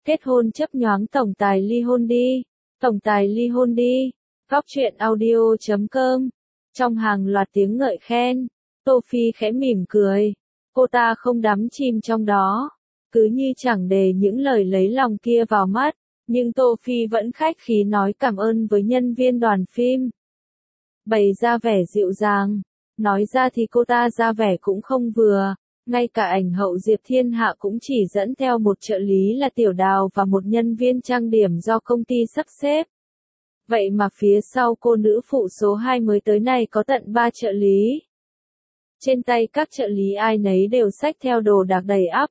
Kết hôn chấp nhoáng tổng tài ly hôn đi. Tổng tài ly hôn đi. Góc truyện audio.com. Trong hàng loạt tiếng ngợi khen, Tô Phi khẽ mỉm cười. Cô ta không đắm chìm trong đó, cứ như chẳng để những lời lấy lòng kia vào mắt, nhưng Tô Phi vẫn khách khí nói cảm ơn với nhân viên đoàn phim. Bày ra vẻ dịu dàng, nói ra thì cô ta ra vẻ cũng không vừa, ngay cả ảnh hậu Diệp Thiên Hạ cũng chỉ dẫn theo một trợ lý là Tiểu Đào và một nhân viên trang điểm do công ty sắp xếp. Vậy mà phía sau cô nữ phụ số 2 mới tới này có tận 3 trợ lý. Trên tay các trợ lý ai nấy đều xách theo đồ đạc đầy ắp.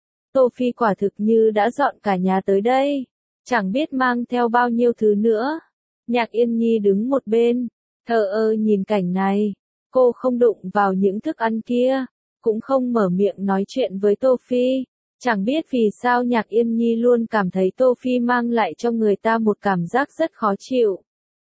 Tô Phi quả thực như đã dọn cả nhà tới đây, chẳng biết mang theo bao nhiêu thứ nữa. Nhạc Yên Nhi đứng một bên, thờ ơ nhìn cảnh này. Cô không đụng vào những thức ăn kia, cũng không mở miệng nói chuyện với Tô Phi. Chẳng biết vì sao Nhạc Yên Nhi luôn cảm thấy Tô Phi mang lại cho người ta một cảm giác rất khó chịu.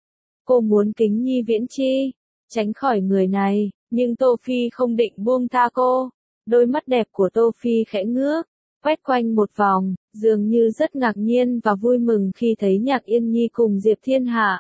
Cô muốn kính nhi viễn chi, tránh khỏi người này, nhưng Tô Phi không định buông tha cô. Đôi mắt đẹp của Tô Phi khẽ ngước, quét quanh một vòng, dường như rất ngạc nhiên và vui mừng khi thấy Nhạc Yên Nhi cùng Diệp Thiên Hạ.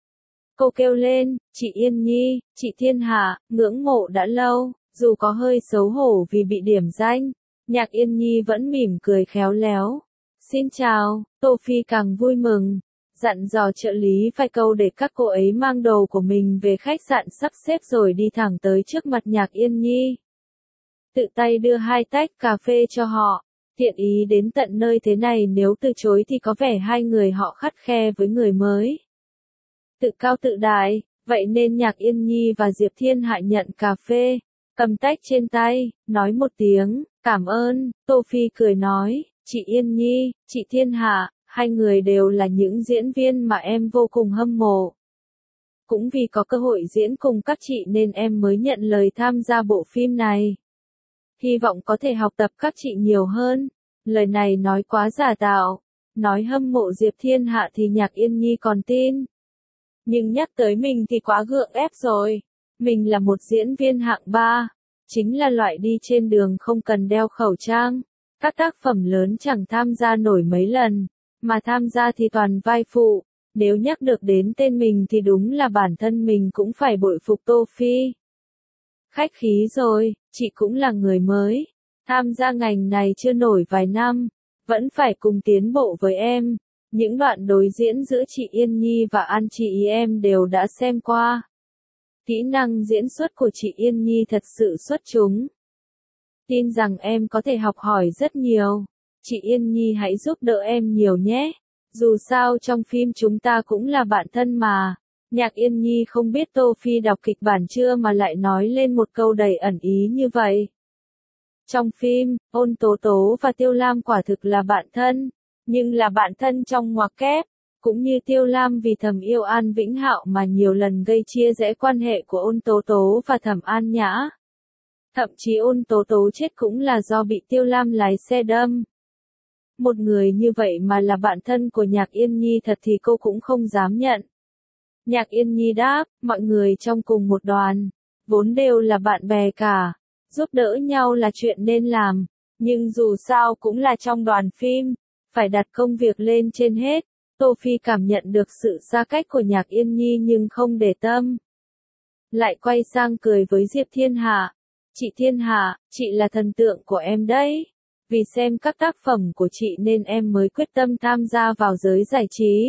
Cô kêu lên, chị Yên Nhi, chị Thiên Hạ, ngưỡng mộ đã lâu, dù có hơi xấu hổ vì bị điểm danh. Nhạc Yên Nhi vẫn mỉm cười khéo léo. Xin chào, Tô Phi càng vui mừng, dặn dò trợ lý vài câu để các cô ấy mang đồ của mình về khách sạn sắp xếp rồi đi thẳng tới trước mặt Nhạc Yên Nhi. Tự tay đưa 2 tách cà phê cho họ, thiện ý đến tận nơi thế này nếu từ chối thì có vẻ hai người họ khắt khe với người mới. Tự cao tự đại, vậy nên Nhạc Yên Nhi và Diệp Thiên Hạ nhận cà phê, cầm tách trên tay, nói một tiếng, cảm ơn. Tô Phi cười nói, chị Yên Nhi, chị Thiên Hạ, hai người đều là những diễn viên mà em vô cùng hâm mộ. Cũng vì có cơ hội diễn cùng các chị nên em mới nhận lời tham gia bộ phim này. Hy vọng có thể học tập các chị nhiều hơn. Lời này nói quá giả tạo, nói hâm mộ Diệp Thiên Hạ thì Nhạc Yên Nhi còn tin. Nhưng nhắc tới mình thì quá gượng ép rồi. Mình là một diễn viên hạng 3, chính là loại đi trên đường không cần đeo khẩu trang. Các tác phẩm lớn chẳng tham gia nổi mấy lần, mà tham gia thì toàn vai phụ. Nếu nhắc được đến tên mình thì đúng là bản thân mình cũng phải bội phục Tô Phi. Khách khí rồi, chị cũng là người mới, tham gia ngành này chưa nổi vài năm, vẫn phải cùng tiến bộ với em. Những đoạn đối diễn giữa chị Yên Nhi và An Chị Ý em đều đã xem qua. Kỹ năng diễn xuất của chị Yên Nhi thật sự xuất chúng. Tin rằng em có thể học hỏi rất nhiều. Chị Yên Nhi hãy giúp đỡ em nhiều nhé. Dù sao trong phim chúng ta cũng là bạn thân mà. Nhạc Yên Nhi không biết Tô Phi đọc kịch bản chưa mà lại nói lên một câu đầy ẩn ý như vậy. Trong phim, Ôn Tố Tố và Tiêu Lam quả thực là bạn thân, nhưng là bạn thân trong ngoặc kép. Cũng như Tiêu Lam vì thầm yêu An Vĩnh Hạo mà nhiều lần gây chia rẽ quan hệ của Ôn Tố Tố và Thẩm An Nhã. Thậm chí Ôn Tố Tố chết cũng là do bị Tiêu Lam lái xe đâm. Một người như vậy mà là bạn thân của Nhạc Yên Nhi thật thì cô cũng không dám nhận. Nhạc Yên Nhi đáp, mọi người trong cùng một đoàn, vốn đều là bạn bè cả, giúp đỡ nhau là chuyện nên làm, nhưng dù sao cũng là trong đoàn phim, phải đặt công việc lên trên hết. Tô Phi cảm nhận được sự xa cách của Nhạc Yên Nhi nhưng không để tâm. Lại quay sang cười với Diệp Thiên Hạ. Chị Thiên Hạ, chị là thần tượng của em đấy. Vì xem các tác phẩm của chị nên em mới quyết tâm tham gia vào giới giải trí.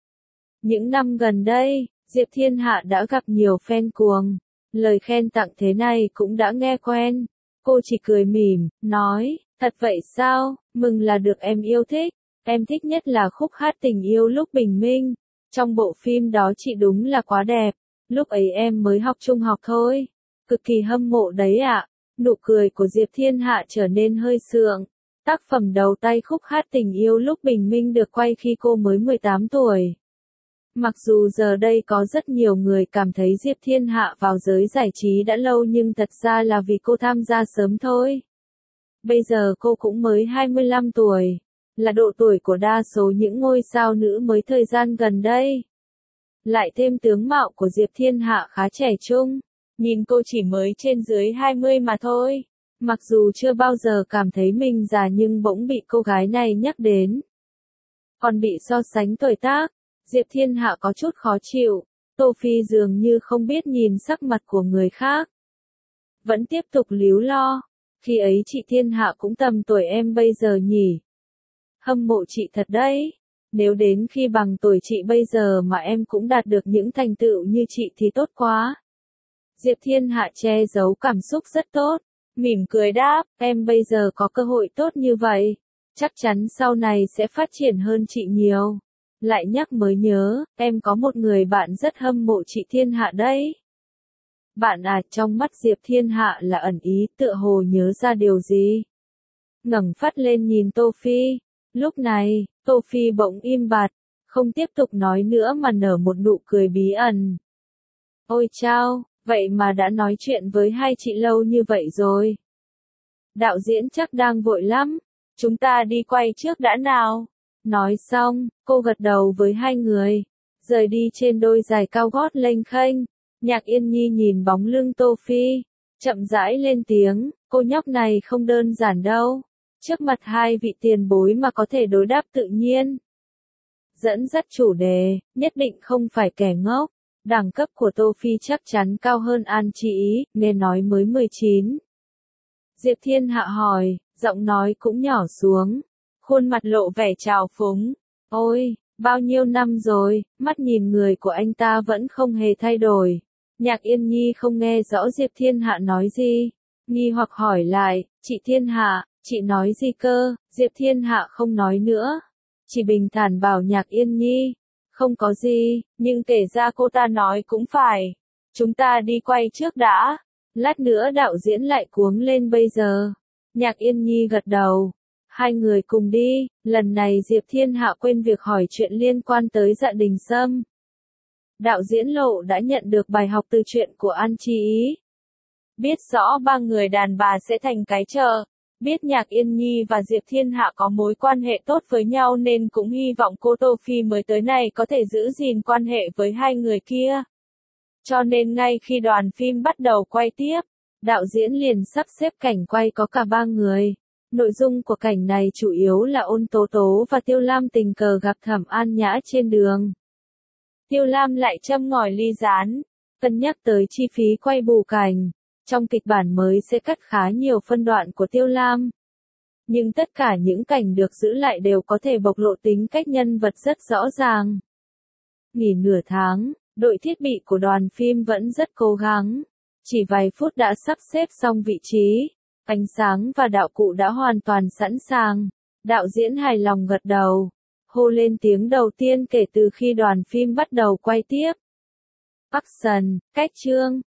Những năm gần đây, Diệp Thiên Hạ đã gặp nhiều fan cuồng. Lời khen tặng thế này cũng đã nghe quen. Cô chỉ cười mỉm, nói, thật vậy sao, mừng là được em yêu thích. Em thích nhất là khúc hát Tình Yêu Lúc Bình Minh. Trong bộ phim đó chị đúng là quá đẹp. Lúc ấy em mới học trung học thôi. Cực kỳ hâm mộ đấy ạ. Nụ cười của Diệp Thiên Hạ trở nên hơi sượng. Tác phẩm đầu tay khúc hát Tình Yêu Lúc Bình Minh được quay khi cô mới 18 tuổi. Mặc dù giờ đây có rất nhiều người cảm thấy Diệp Thiên Hạ vào giới giải trí đã lâu nhưng thật ra là vì cô tham gia sớm thôi. Bây giờ cô cũng mới 25 tuổi. Là độ tuổi của đa số những ngôi sao nữ mới thời gian gần đây. Lại thêm tướng mạo của Diệp Thiên Hạ khá trẻ trung, nhìn cô chỉ mới trên dưới 20 mà thôi. Mặc dù chưa bao giờ cảm thấy mình già nhưng bỗng bị cô gái này nhắc đến. còn bị so sánh tuổi tác. Diệp Thiên Hạ có chút khó chịu, Tô Phi dường như không biết nhìn sắc mặt của người khác. Vẫn tiếp tục líu lo, khi ấy chị Thiên Hạ cũng tầm tuổi em bây giờ nhỉ. Hâm mộ chị thật đấy, nếu đến khi bằng tuổi chị bây giờ mà em cũng đạt được những thành tựu như chị thì tốt quá. Diệp Thiên Hạ che giấu cảm xúc rất tốt, mỉm cười đáp, em bây giờ có cơ hội tốt như vậy, chắc chắn sau này sẽ phát triển hơn chị nhiều. Lại nhắc mới nhớ, em có một người bạn rất hâm mộ chị Thiên Hạ đấy. Bạn à, trong mắt Diệp Thiên Hạ là ẩn ý, tựa hồ nhớ ra điều gì. Ngẩng phát lên nhìn Tô Phi, lúc này, Tô Phi bỗng im bặt, không tiếp tục nói nữa mà nở một nụ cười bí ẩn. Ôi chao, vậy mà đã nói chuyện với hai chị lâu như vậy rồi. Đạo diễn chắc đang vội lắm, chúng ta đi quay trước đã nào. Nói xong, cô gật đầu với hai người, rời đi trên đôi giày cao gót lênh khênh. Nhạc Yên Nhi nhìn bóng lưng Tô Phi, chậm rãi lên tiếng, cô nhóc này không đơn giản đâu. Trước mặt hai vị tiền bối mà có thể đối đáp tự nhiên. Dẫn dắt chủ đề, nhất định không phải kẻ ngốc. Đẳng cấp của Tô Phi chắc chắn cao hơn An Chi Ý, nghe nói mới 19. Diệp Thiên Hạ hỏi, giọng nói cũng nhỏ xuống, khuôn mặt lộ vẻ trào phúng. Ôi, bao nhiêu năm rồi, mắt nhìn người của anh ta vẫn không hề thay đổi. Nhạc Yên Nhi không nghe rõ Diệp Thiên Hạ nói gì, nghi hoặc hỏi lại, chị Thiên Hạ, chị nói gì cơ? Diệp Thiên Hạ không nói nữa, chỉ bình thản bảo Nhạc Yên Nhi, không có gì, nhưng kể ra cô ta nói cũng phải. Chúng ta đi quay trước đã, lát nữa đạo diễn lại cuống lên bây giờ. Nhạc Yên Nhi gật đầu, hai người cùng đi, lần này Diệp Thiên Hạ quên việc hỏi chuyện liên quan tới Dạ Đình Sâm. Đạo diễn Lộ đã nhận được bài học từ chuyện của An Chi Ý. Biết rõ ba người đàn bà sẽ thành cái chờ, biết Nhạc Yên Nhi và Diệp Thiên Hạ có mối quan hệ tốt với nhau nên cũng hy vọng cô Tô Phi mới tới này có thể giữ gìn quan hệ với hai người kia. Cho nên ngay khi đoàn phim bắt đầu quay tiếp, đạo diễn liền sắp xếp cảnh quay có cả ba người. Nội dung của cảnh này chủ yếu là Ôn Tố Tố và Tiêu Lam tình cờ gặp Thẩm An Nhã trên đường. Tiêu Lam lại châm ngòi ly gián, cân nhắc tới chi phí quay bù cảnh. Trong kịch bản mới sẽ cắt khá nhiều phân đoạn của Tiêu Lam. Nhưng tất cả những cảnh được giữ lại đều có thể bộc lộ tính cách nhân vật rất rõ ràng. Nghỉ nửa tháng, đội thiết bị của đoàn phim vẫn rất cố gắng. Chỉ vài phút đã sắp xếp xong vị trí, ánh sáng và đạo cụ đã hoàn toàn sẵn sàng. Đạo diễn hài lòng gật đầu, hô lên tiếng đầu tiên kể từ khi đoàn phim bắt đầu quay tiếp. Action, cách chương.